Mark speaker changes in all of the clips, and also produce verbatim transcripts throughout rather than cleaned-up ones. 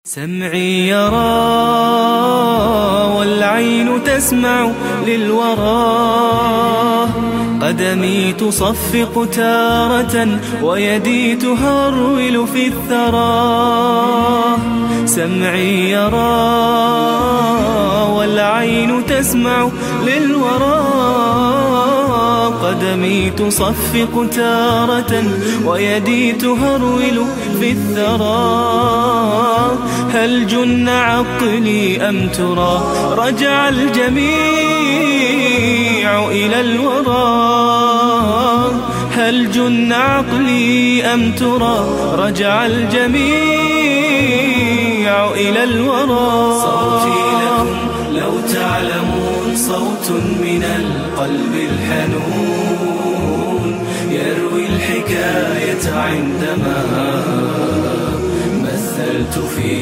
Speaker 1: سمعي يرى والعين تسمع للورى، قدمي تصفق تارة ويدي تهرول في الثرى. سمعي يرى والعين تسمع للورى، قدمي تصفق تارة ويدي تهرول في الثرى. هل جن عقلي أم ترى رجع الجميع إلى الورى؟ هل جن عقلي أم ترى رجع الجميع إلى الورى؟
Speaker 2: صوتي لكم لو تعلمون صوت من القلب الحنون، يروي الحكاية عندما مثلت في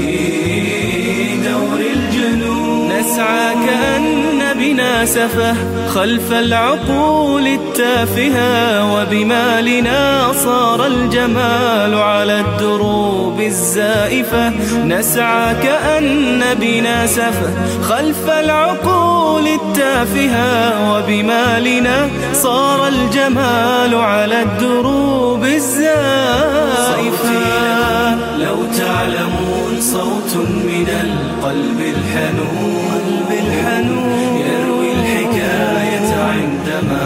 Speaker 2: دور الجنون.
Speaker 1: نسعى كأن بنا سفه خلف العقول التافهة، وبمالنا صار الجمال على الدروب الزائفة. نسعى كأن بنا سفه خلف العقول التافهة، وبمالنا صار الجمال على الدروب الزائفة.
Speaker 2: لو تعلمون صوت من القلب الحنون، يروي الحكاية عندما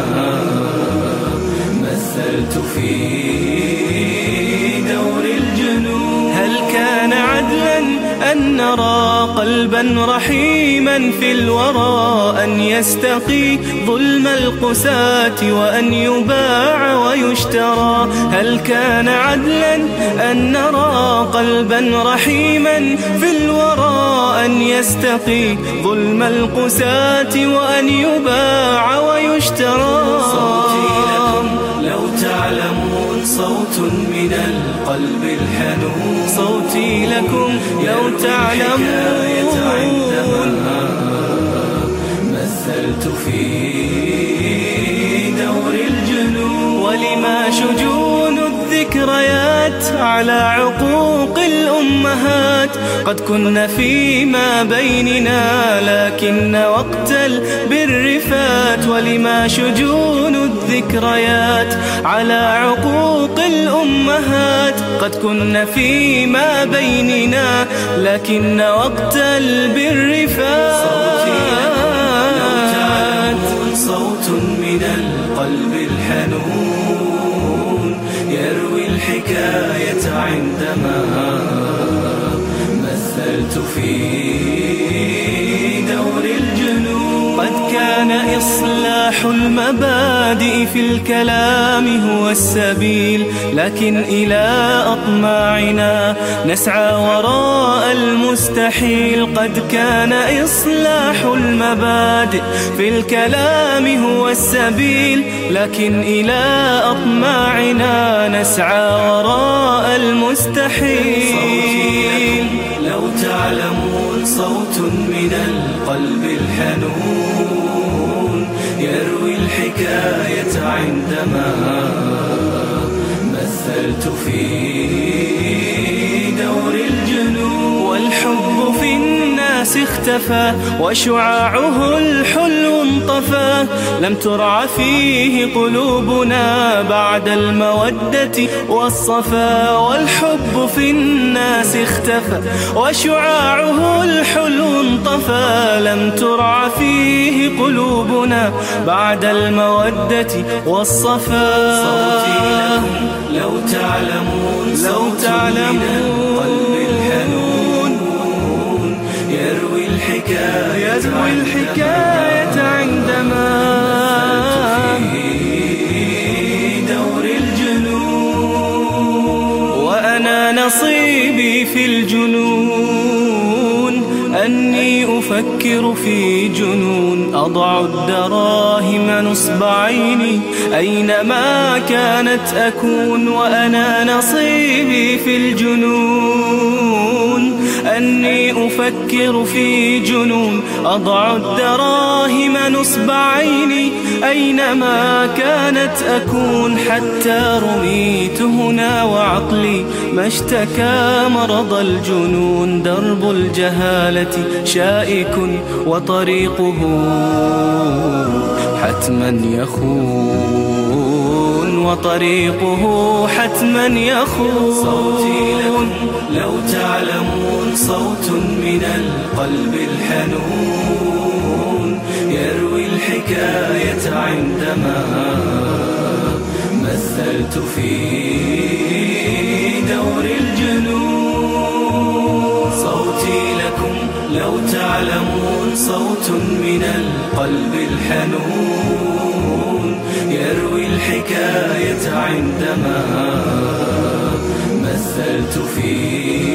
Speaker 2: مثلت في دور الجنون.
Speaker 1: هل كان عدلا أن نرى قلبا رحيما في الورى، أن يستقي ظلم القساة وأن يباع ويشترى؟ هل كان عدلا أن نرى قلبا رحيما في الورى، أن يستقي ظلم القساة وأن يباع ويشترى؟
Speaker 2: صوتي لكم لو تعلمون صوت من القلب الحنون،
Speaker 1: صوتي لكم لو تعلمون
Speaker 2: عندما مثلت في دور الجنون.
Speaker 1: ولما شجون الذكريات على عقوق الأمهات، قد كن فيما بيننا لكن وقت البر فات. ولما شجون الذكريات على عقوق الأمهات، قد كن فيما بيننا لكن وقت البر فات.
Speaker 2: صوت من القلب الحنون، يروي الحكاية عندما مثلت في دور الجنون.
Speaker 1: قد كان إصلاح المبادئ في الكلام هو السبيل، لكن إلى أطماعنا نسعى وراء المستحيل. قد كان إصلاح المبادئ في الكلام هو السبيل، لكن إلى أطماعنا نسعى وراء المستحيل.
Speaker 2: لو تعلمون صوت من القلب الحنون، يروي الحكاية عندما مثلت في دور الجنون.
Speaker 1: والحب في الناس اختفى وشعاعه الحلو انطفى، لم ترع فيه قلوبنا بعد المودة والصفا. والحب في الناس اختفى وشعاعه الحلو انطفى، لم ترع فيه قلوبنا بعد المودة والصفا.
Speaker 2: صوتي لكم لو تعلمون
Speaker 1: لو تعلمون
Speaker 2: قلب الحنون، يروي الحكاية
Speaker 1: يروي الحكاية عندما
Speaker 2: في دور الجنون.
Speaker 1: وأنا نصيبي في الجنون أني أفكر في جنون، أضع الدراهم نصب عيني أينما كانت أكون. وأنا نصيبي في الجنون كأني أفكر في جنون أضع الدراهم نصب عيني أينما كانت أكون حتى رميت هنا وعقلي ما اشتكى مرض الجنون. درب الجهالة شائك وطريقه حتما يخون وطريقه حتما يخون.
Speaker 2: صوتي لكم لو تعلمون صوت من القلب الحنون يروي الحكاية عندما مثلت في دور الجنون. صوتي لكم لو تعلمون صوت من القلب الحنون يروي الحكاية عندما مثلت في